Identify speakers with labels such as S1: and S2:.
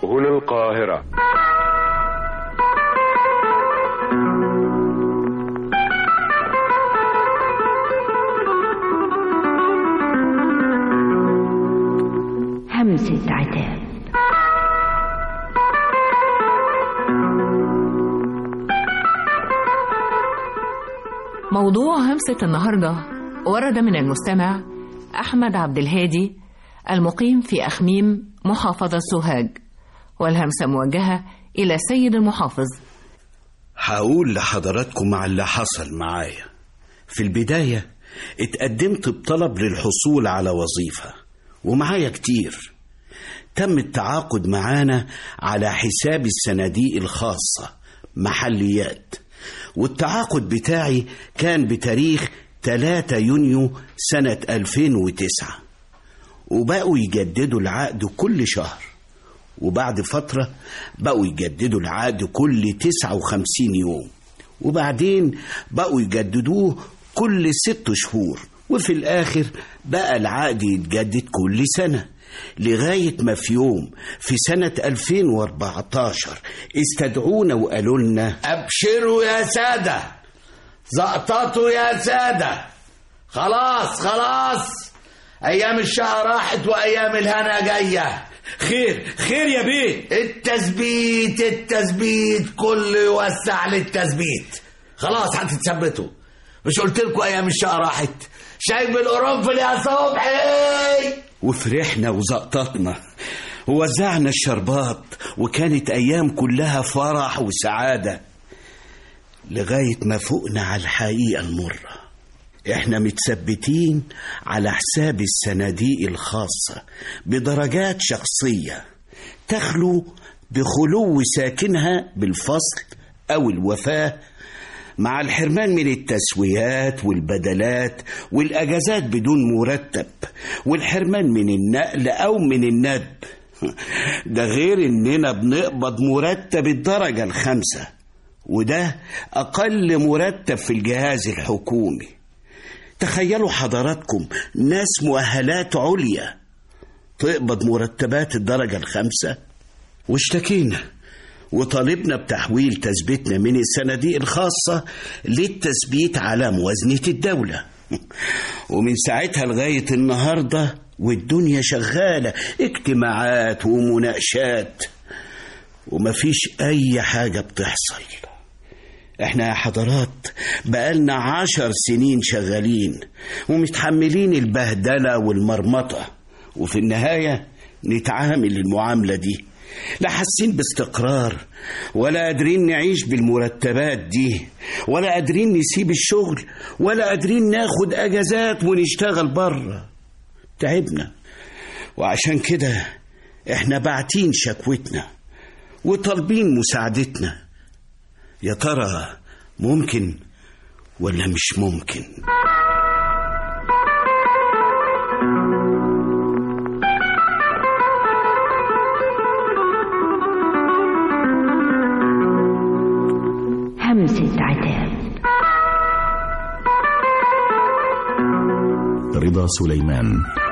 S1: هنا القاهرة.
S2: همسة عتاب.
S3: موضوع همسة النهاردة ورد من المستمع أحمد عبد الهادي المقيم في أخميم محافظة سوهاج، والهمسة موجهة إلى السيد المحافظ.
S4: هقول لحضراتكم على اللي حصل معايا. في البداية اتقدمت بطلب للحصول على وظيفة ومعايا كتير. تم التعاقد معانا على حساب الصناديق الخاصة محليات، والتعاقد بتاعي كان بتاريخ 3 يونيو سنة 2009، وبقوا يجددوا العقد كل شهر، وبعد فترة بقوا يجددوا العقد كل 59 يوم، وبعدين بقوا يجددوه كل 6 شهور، وفي الآخر بقى العقد يتجدد كل سنة، لغاية ما في يوم في سنة 2014 استدعونا وقالوا لنا:
S5: أبشروا يا سادة، زقططوا يا سادة، خلاص أيام الشقة راحت وأيام الهنا جاية.
S4: خير يا بيه.
S5: التثبيت كله يوسع للتثبيت. خلاص هتتثبتوا. مش قلت لكم أيام الشقة راحت؟ شايف القرنفل يا صبحي؟
S4: وفرحنا وزقططنا ووزعنا الشربات، وكانت أيام كلها فرح وسعادة، لغاية ما فوقنا على الحقيقة المرة. احنا متثبتين على حساب الصناديق الخاصة بدرجات شخصية تخلو بخلو ساكنها بالفصل أو الوفاة، مع الحرمان من التسويات والبدلات والأجازات بدون مرتب، والحرمان من النقل أو من الندب. ده غير إننا بنقبض مرتب الدرجة 5، وده أقل مرتب في الجهاز الحكومي. تخيلوا حضراتكم ناس مؤهلات عليا تقبض مرتبات الدرجة 5. واشتكينا وطالبنا بتحويل تثبيتنا من الصناديق الخاصة للتثبيت على موازنة الدولة. ومن ساعتها لغاية النهاردة والدنيا شغالة، اجتماعات ومناقشات، ومفيش أي حاجة بتحصل. احنا يا حضرات بقالنا 10 سنين شغالين ومتحملين البهدلة والمرمطة، وفي النهاية نتعامل المعاملة دي، لا حاسين باستقرار ولا قادرين نعيش بالمرتبات دي، ولا قادرين نسيب الشغل، ولا قادرين ناخد اجازات ونشتغل بره. تعبنا، وعشان كده احنا باعتين شكوتنا وطالبين مساعدتنا. يا ترى ممكن ولا مش ممكن؟
S2: همسة عتاب.
S6: رضا سليمان.